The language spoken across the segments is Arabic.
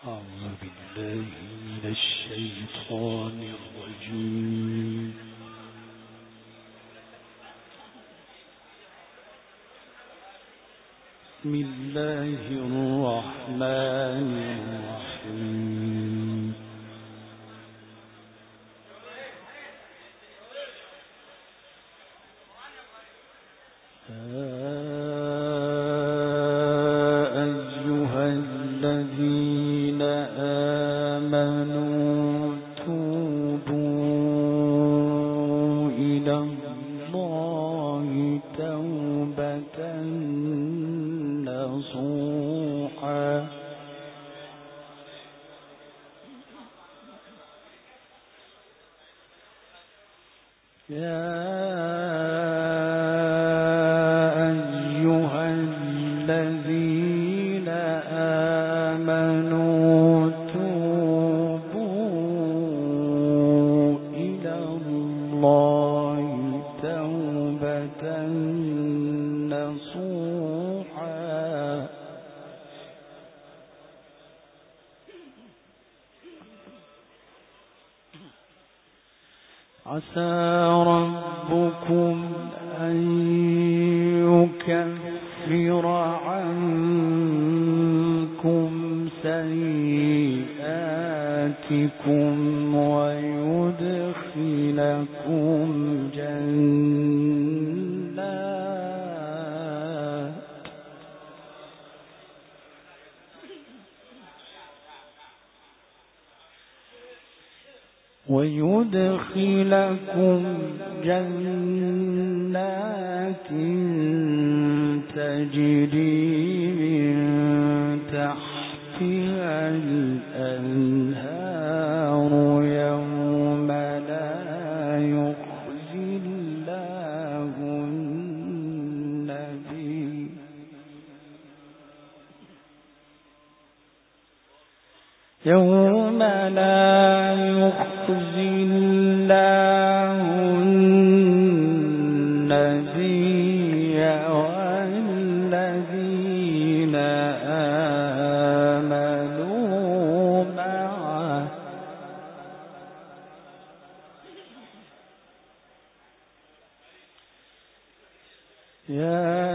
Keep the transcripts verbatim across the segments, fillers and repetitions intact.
أعوذ بالله من الشيطان الرجيم. بسم الله الرحمن الرحيم. عسى ربكم أن يكفر عنكم سيئاتكم ويدخلكم جنات ويدخلكم جنات تجري من تحتها الأنهار يوم لا يخزي الله النبي يوم لا يخزي الله النبي والذين آمنوا معه يا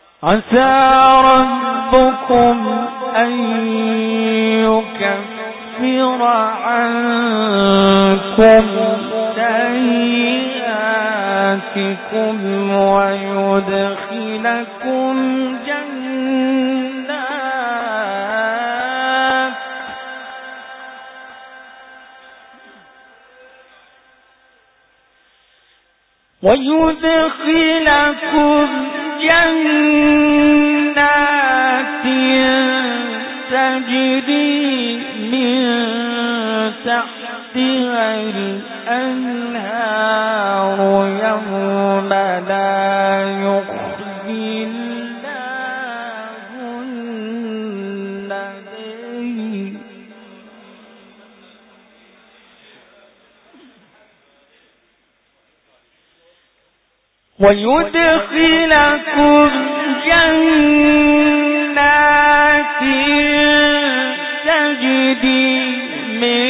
عسى ربكم أن يكفر ليكفر عنكم سيئاتكم ويدخلكم جنات ويدخلكم جنات تجري من تحتها الأنهار يوم لا يخزي الله النبي ويدخلكم جنات تجري من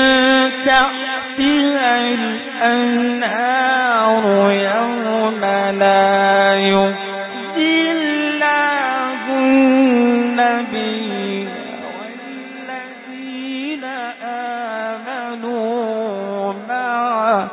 تحتها الأنهار يوم لا يخزي الله النبي والذين آمنوا معه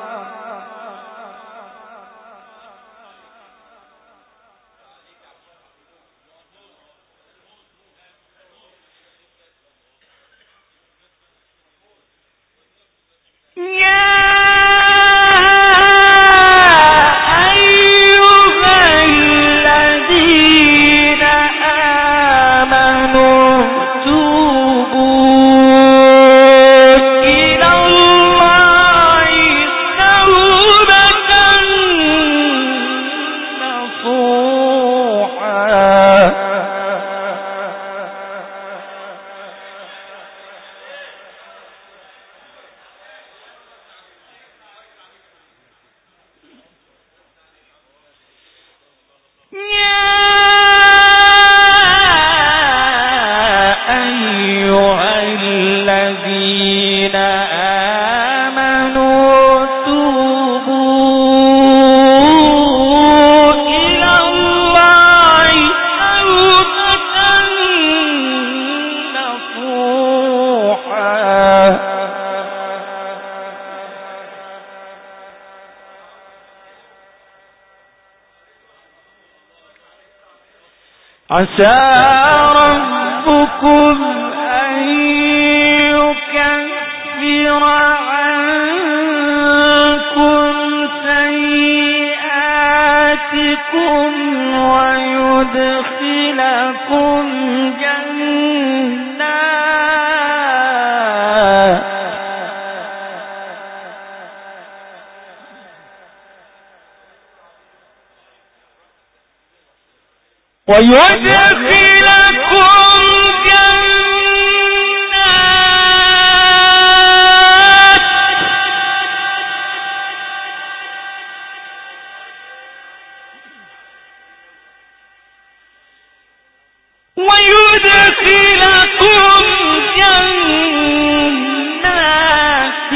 عسى ربكم أن يكفر عنكم سيئاتكم ويدخلكم جنات ويدخلكم جنات ويدخلكم جنات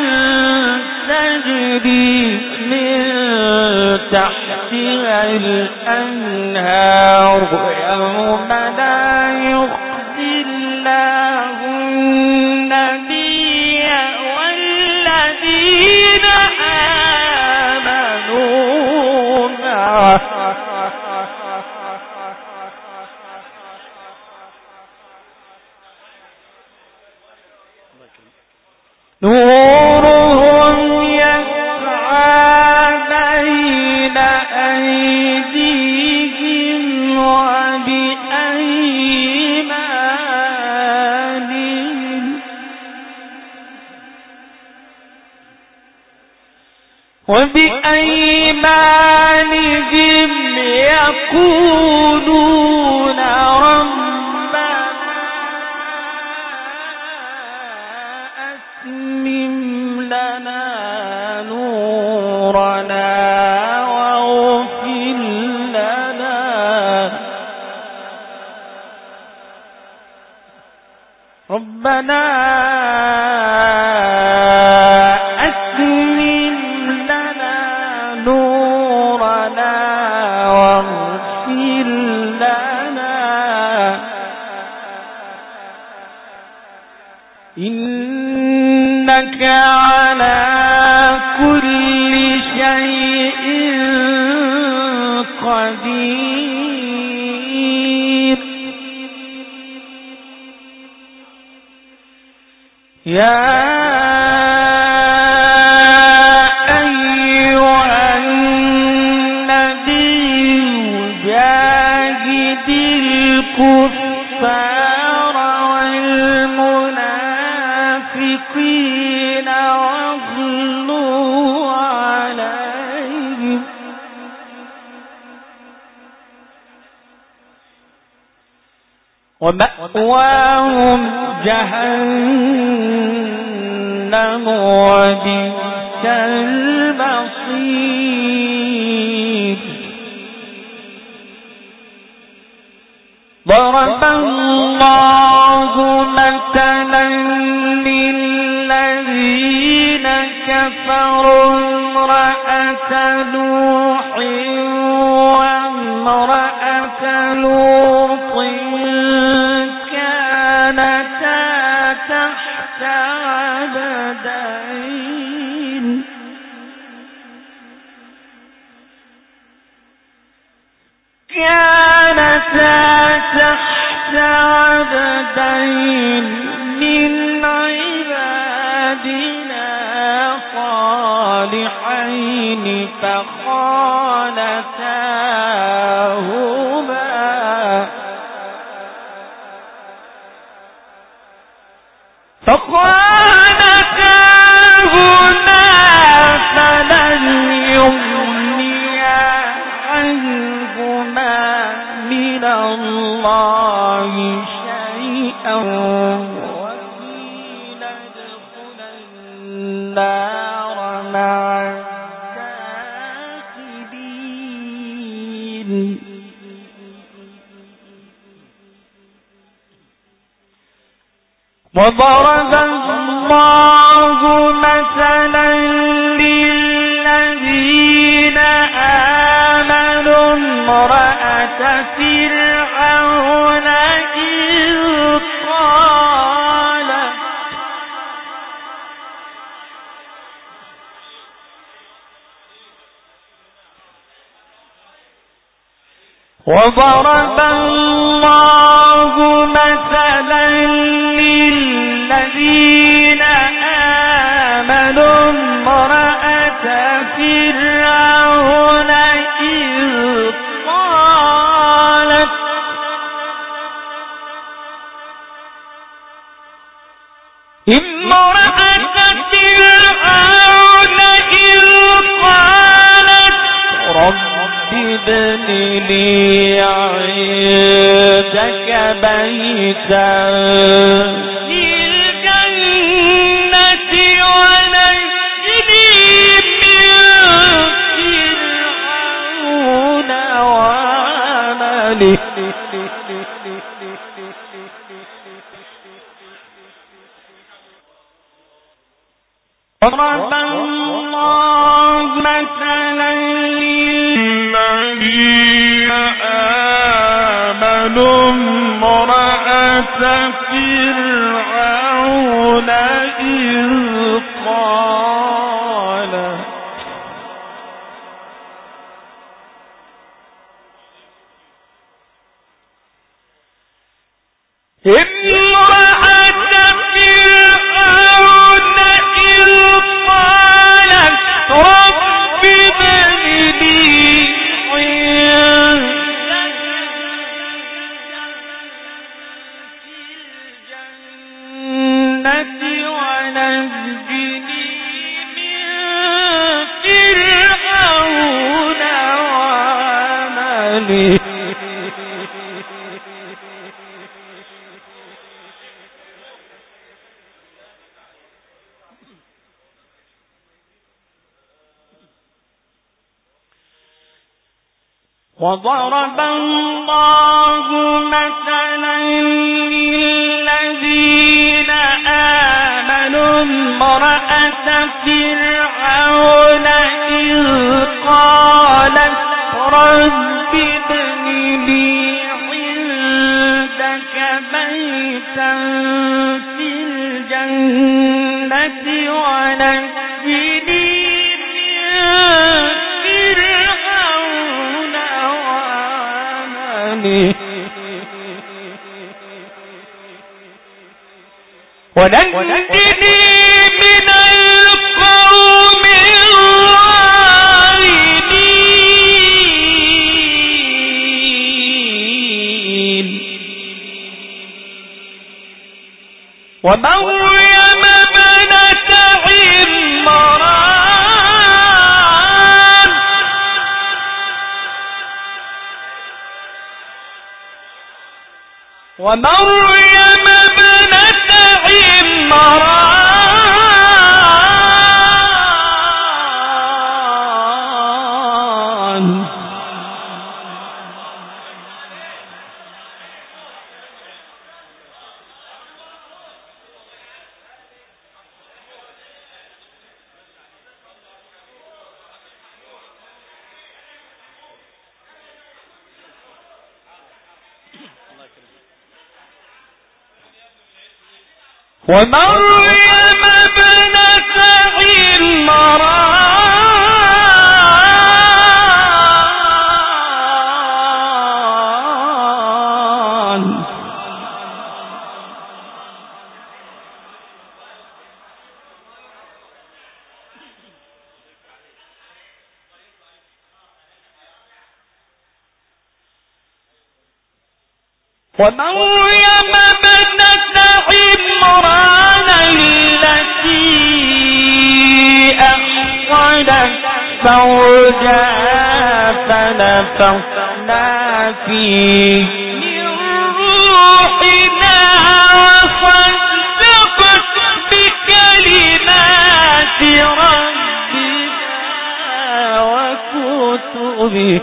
تجري من تحتها الأنهار يوم لا يخزي الله النبي والذين آمنوا معه نورهم يسعى بين أيديهم وبأيمانهم وبأيمانهم يقولون ربنا أتمم لنا نورنا واغفر لنا ربنا أتمم لنا نورنا واغفر لنا إن قدير يا أيها النبي جاهد الكفار والمنافقين واغلظ عليهم ومأواهم جهنم وبئس المصير ضرب الله مثلا للذين كفروا امرأة نوح وامرأة لوط كانتا تحت عبدين كانتا تحت عبدين من عبادنا صالحين فخانتاهما فخانتاهما فلم يغنيا عنهما من الله شيئا وقيل ادخلا النار مع الداخلين وضرب الله مثلا للذين آمنوا امرأة فرعون إذ قالت وضرب الله مثلا للذين آمنوا امرأة فرعون إذ قالت امرأة فرعون إذ قالت رب ابن لي عندك بيتا في الجنة ونجني من فرعون وعمله ضرب الله مثلا للذين آمنوا امرأة فرعون إذ قالت امرأة فرعون إذ قالت رب ابن لي عندك ونجني من فرعون وعمله وضرب الله مثلا للذين آمنوا امرأة فرعون إذ قالت رب ابن لي عندك بيتا في الجنة ونجني من فرعون ونجني من القوم الظالمين ومريم ابنة عمران ومريم ابنة عمران ومريم ابنة عمران ومريم ابنة عمران التي أحصنت فرجها فنفخنا فيه من روحنا وصدقت بكلمات ربها وكتبه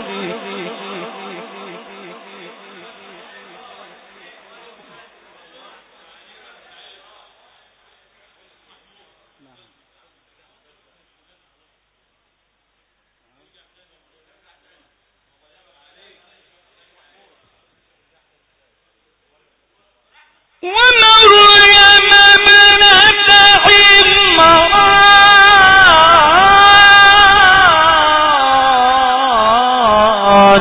ومريم ابنة عمران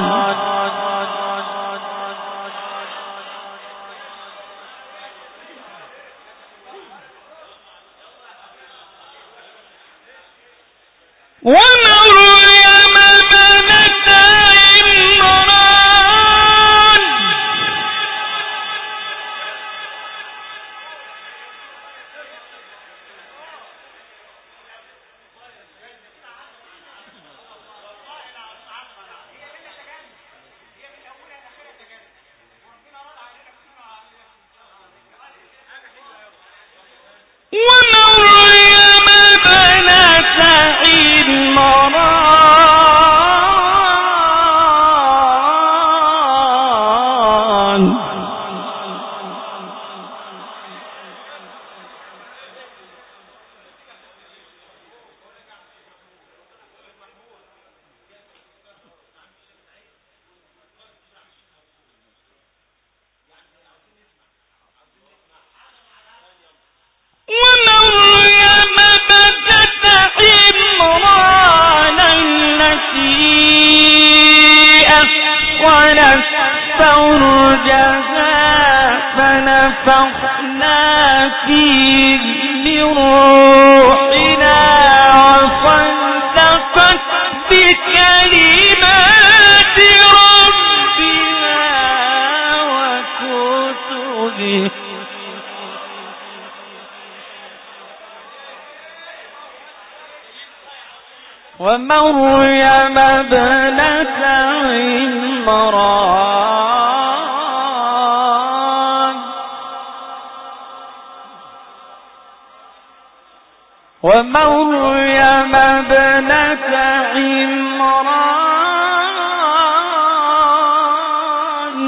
ومريم ابنة عمران ومريم ابنة عمران ومريم ابنة عمران التي أحصنت فرجها فنفخنا فيه من روحنا وصدقت بكلمات ربها وكتبه ومريم ابنة عمران ومريم ابنة عمران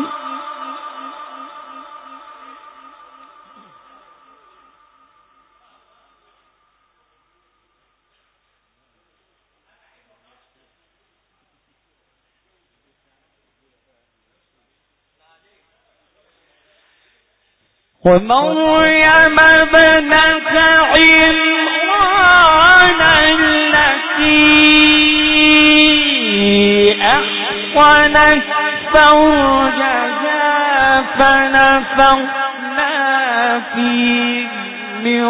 ومريم ابنة عمران التي أحصنت فرجها فنفخنا فيه من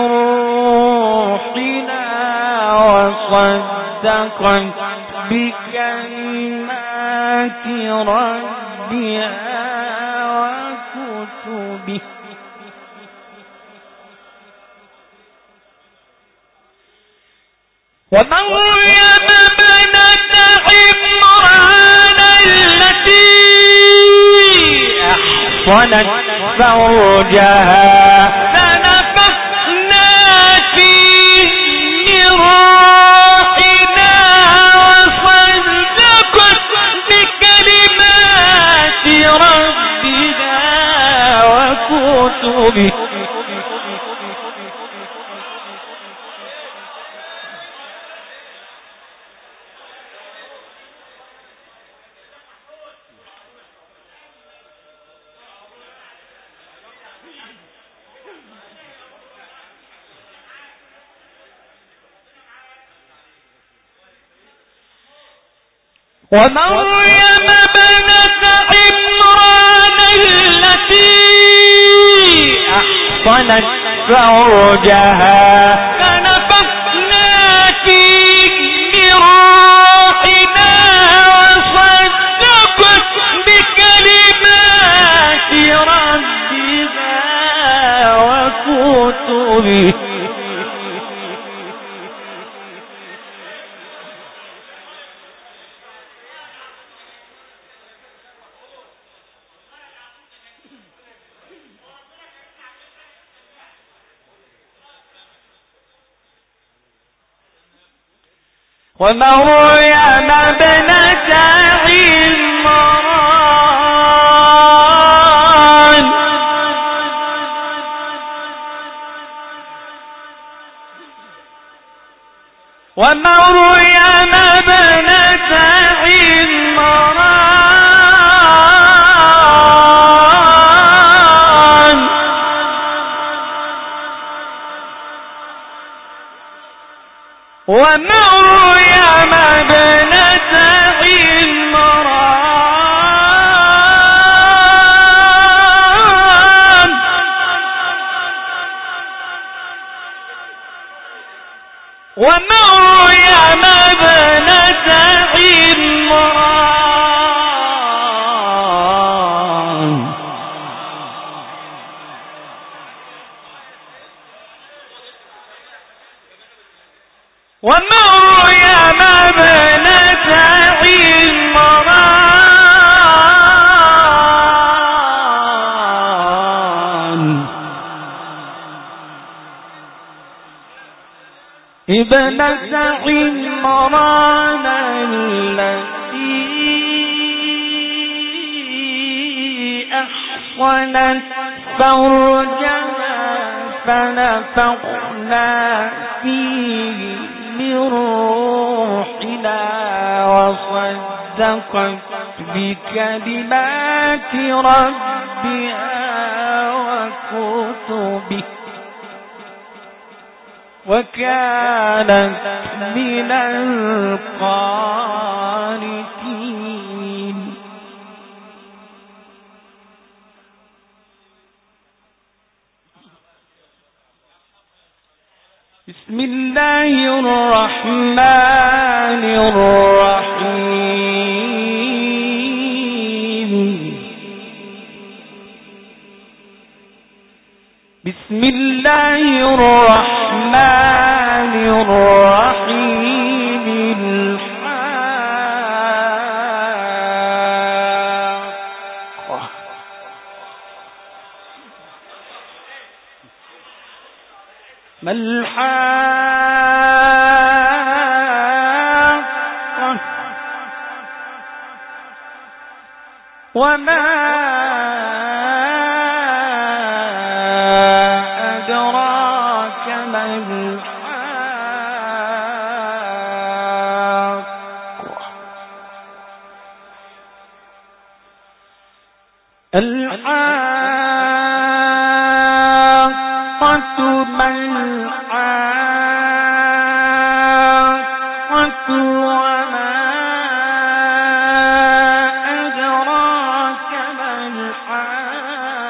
روحنا وصدقت بكلمات ربها وكتبه ومريم ابنة عمران التي أحصنت فرجها فنفخنا فيه من روحنا وصدقت بكلمات ربها وكتبه ومريم ابنة عمران التي أحصنت فرجها فنفخنا فيه من روحنا وصدقت بكلمات ربها وكتبه ومريم ابنة عمران ومريم ابنة عمران ومريم ابنة عمران ومريم ابنة عمران ومريم ابنة عمران ابنة عمران التي أحصنت فرجها فنفخنا فيه من روحنا وصدقت بكلمات ربها وكتبه وكانت من القانتين. بسم الله الرحمن الرحيم. بسم الله الرحمن الرحيم. الحاقة ما الحاقة وما أدراك ما الحاقة الحاقة ما الحاقة وما أدراك ما الحاقة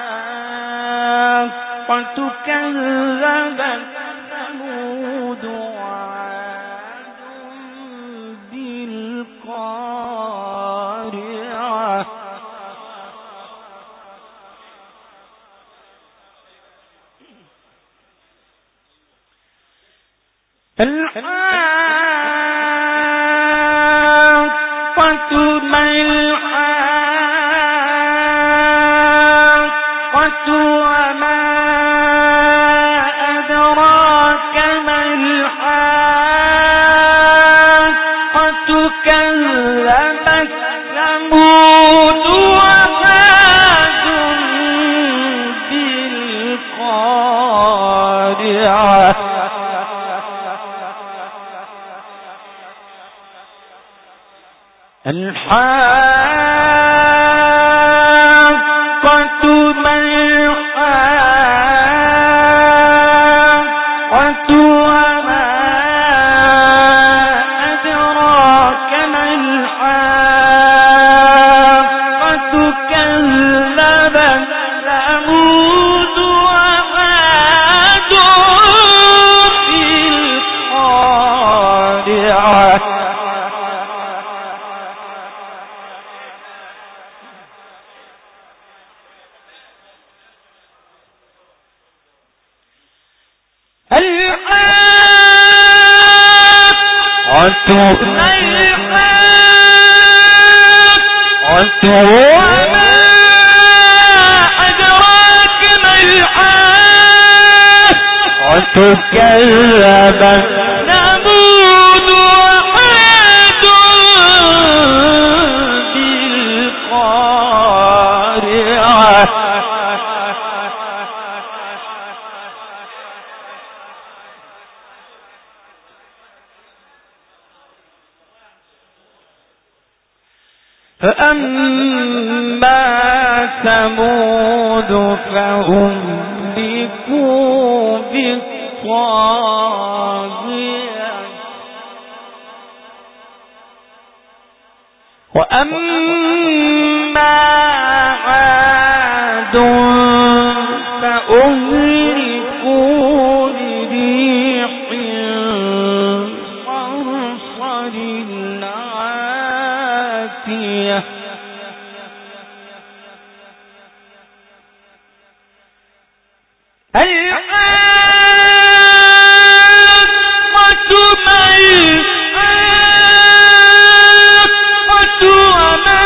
الحاقة ما الحاقة وما أدراك ما الحاقة كذبت ثمود وعاد بالقارعة الحاقة ما الحاقة وما أدراك ما الحاقة كذبت ثمود وعاد بالقارعة وما أدراك ما الحاقة كذبت ثمود وعاد بالقارعة فأما ثمود فأهلكوا بالطاغية وأما عاد فأهلكوا بريح صرصر عاتية الحاقة ما الحاقة وما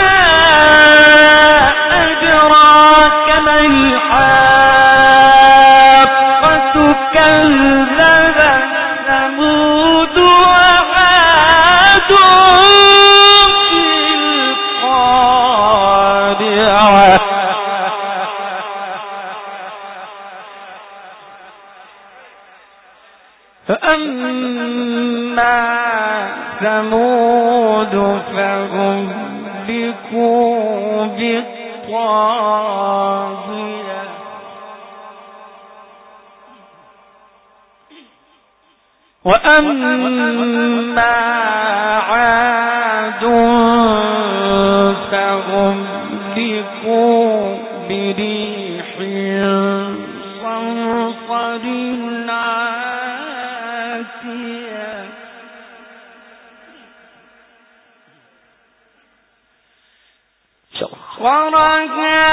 أدراك ما الحاقة كذبت ثمود وعاد بالقارعة فأما ثمود فأهلكوا بالطاغية وأما عاد فأهلكوا بريح صرصر عاتية سخرها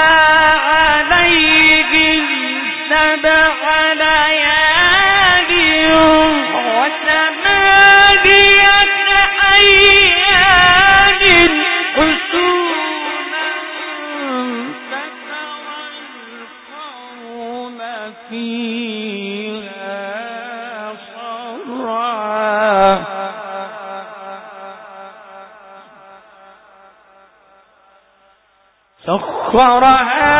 عليهم سبع ليال وثمانية أيام حسوما فترى القوم فيها صرعا سخرها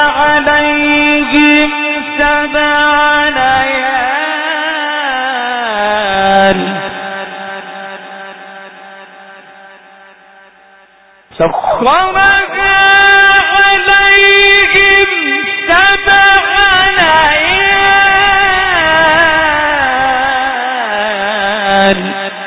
عليهم سبع ليال سخرها عليهم سبع ليال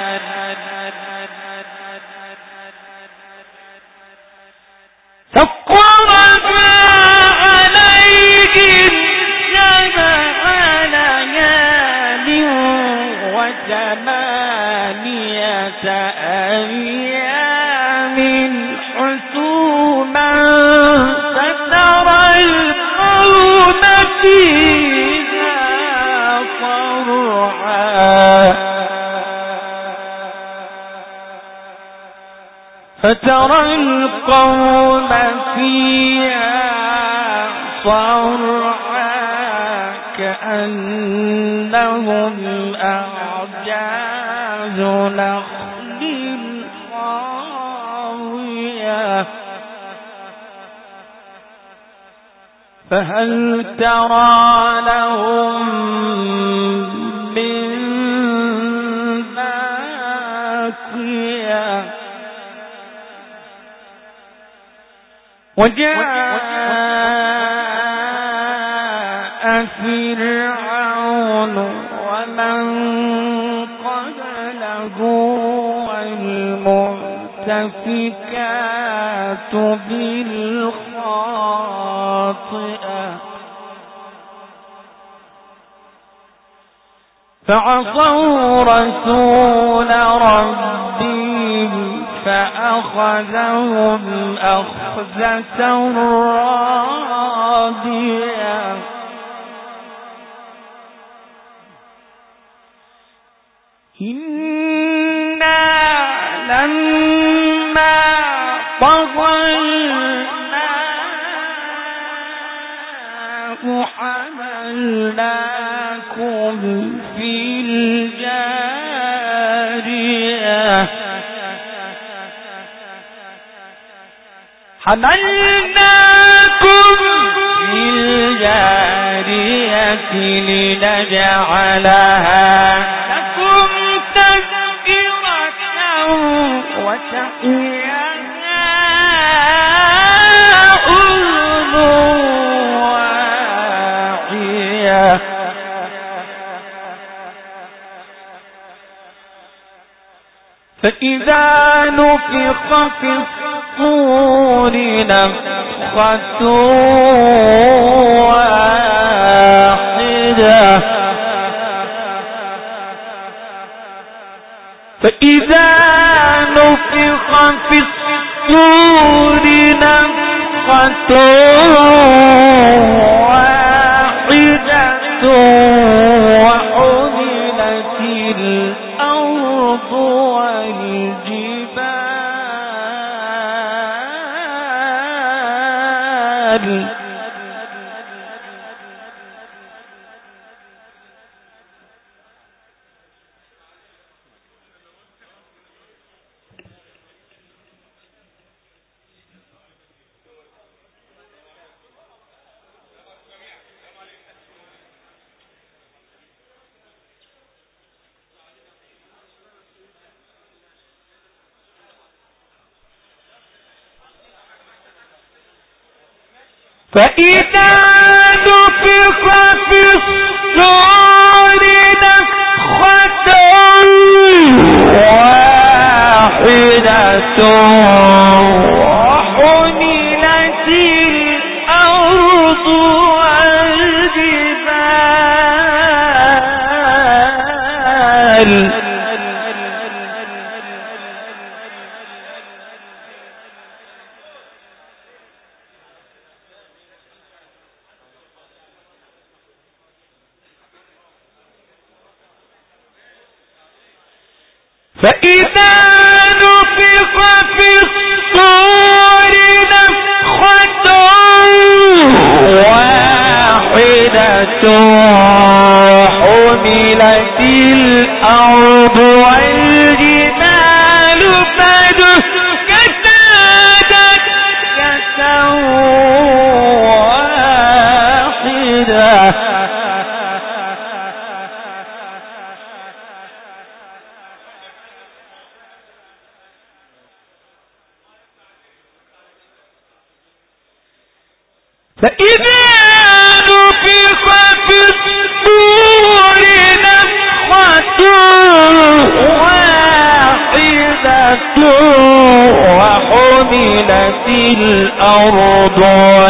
ثمانية أيام حسوما فترى القوم فيها صرعا فترى القوم فيها صرعى كأنهم أعجاز نخل خاوية فهل ترى لهم من باقية وجاء فرعون ومن قبله والمؤتفكات بالخاطئة فعصوا رسول ربهم فأخذهم أخذة رابية إنا لما طغى الماء حملناكم في الجارية حملناكم في الجارية لنجعلها لكم تذكرة وتقيها أذن واعية فإذا نفخ في الصور نفخة واحدة فإذا نفخ في الصور نفخة واحدة وحملت الأرض والجبال فإذا نفخ في الصور نفخة واحدة وحملت الأرض والجبال فإذا نفخ في الصور نفخة واحدة حملت الأرض والجبال فدكتا دكة واحدة فإذا نفخ في الصور نفخة واحدة وحملت الأرض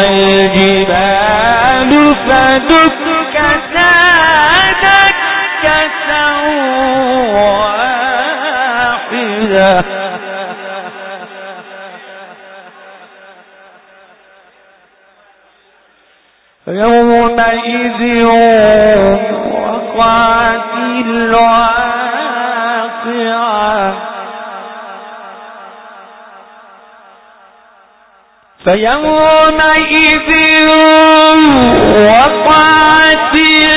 والجبال فدكتا دكة واحدة يومئذ وقعت الواقعة فيومئذ وقعت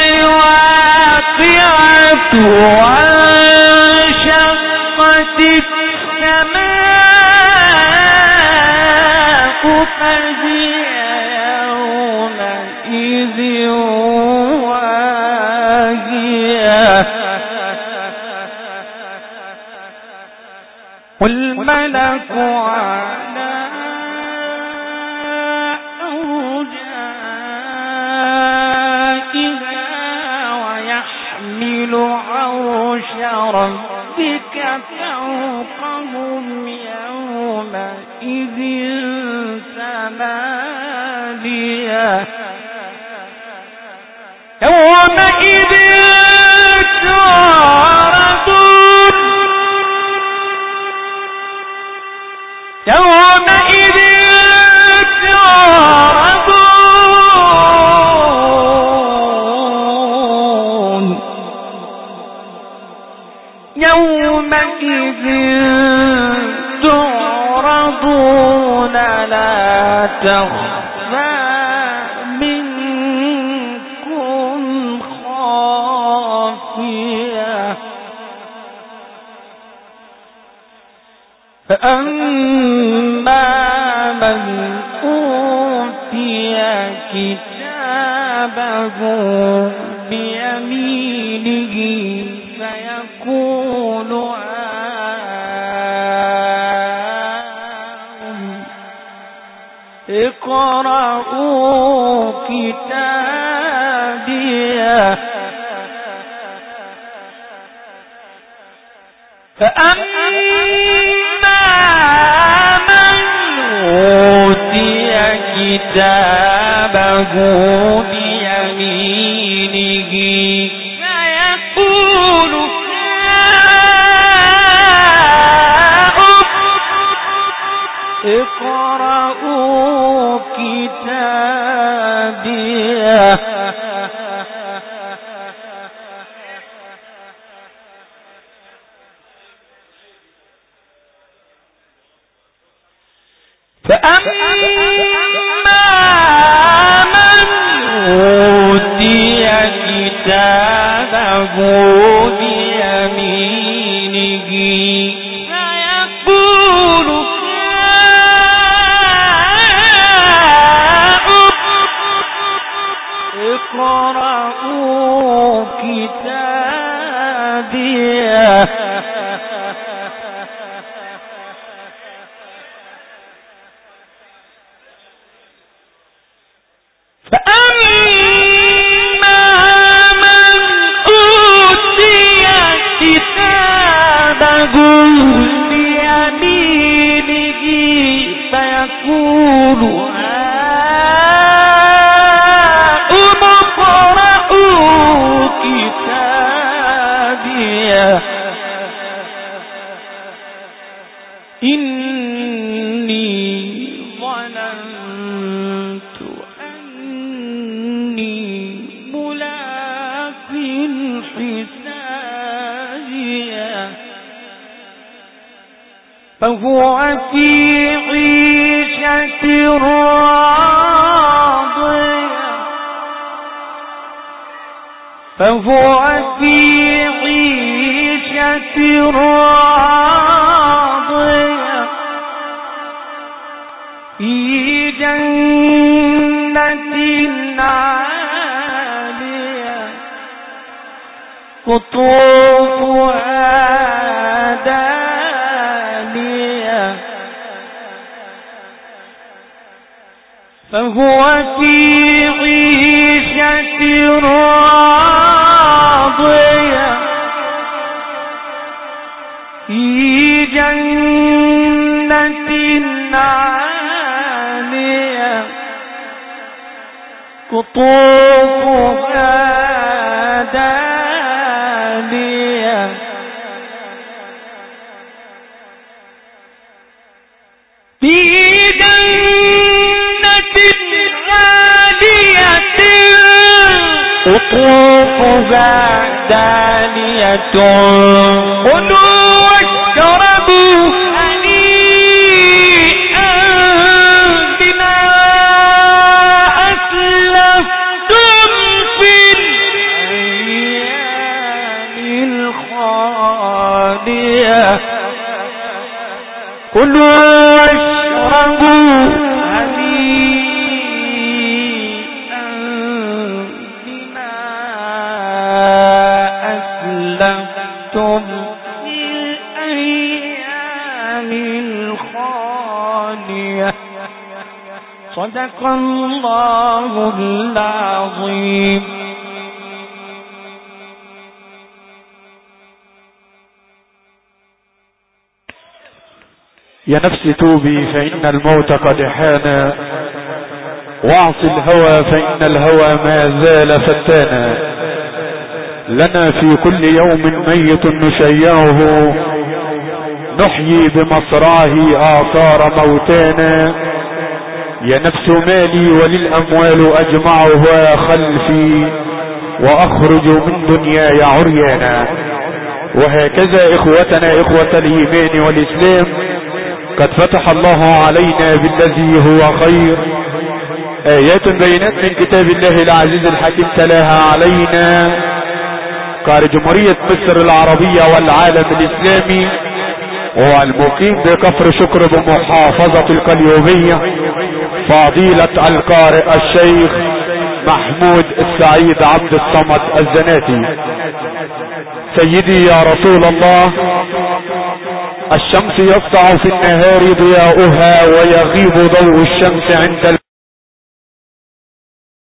الواقعة وانشقت السماء فهي يومئذ واهية والملك على عرش ربك فوقهم يومئذ ثمانية يومئذ تعرضون يومئذ تعرضون يومئذ تعرضون لا تخفى منكم خافية فأما من أوتي كتابه بيمينه فيقول اقرأوا كتابيه فأما من أوتي كتابه بيمينه فيقول اقرأوا كتابيه فأما من أوتي كتابه بيمينه فيقول اقرأوا كتابيه فأما من أوتي كتابه بيمينه فيقول اقرأوا كتابيه إني ظننت أني ملاق حسابيه فهو في عيشة راضية فهو في عيشة راضية في جنة عالية قطوفها دانية فهو في عيشة راضية في جنة عالية قطوفها دانية في جنة عالية قطوفها دانية كلوا واشربوا هنيئا كلوا واشربوا هنيئا بما أسلفتم في الأيام الخالية. صدق الله العظيم. يا نفس توبي فإن الموت قد حان، واعص الهوى فإن الهوى ما زال فتانا. لنا في كل يوم ميت نشيعه، نحيي بمصرعه آثار موتانا. يا نفس مالي وللأموال أجمعها خلفي، وأخرج من دنياي عريانا. وهكذا إخوتنا إخوة الإيمان والإسلام قد فتح الله علينا بالذي هو خير، آيات بينات من كتاب الله العزيز الحكيم تلاها علينا قال جمهورية مصر العربية والعالم الإسلامي، والمقيم بكفر شكر بمحافظة القليوبية فضيلة القارئ الشيخ محمود السعيد عبد الصمد الزناتي. سيدي يا رسول الله، الشمس يسطع في النهار ضياؤها ويغيب ضوء الشمس عند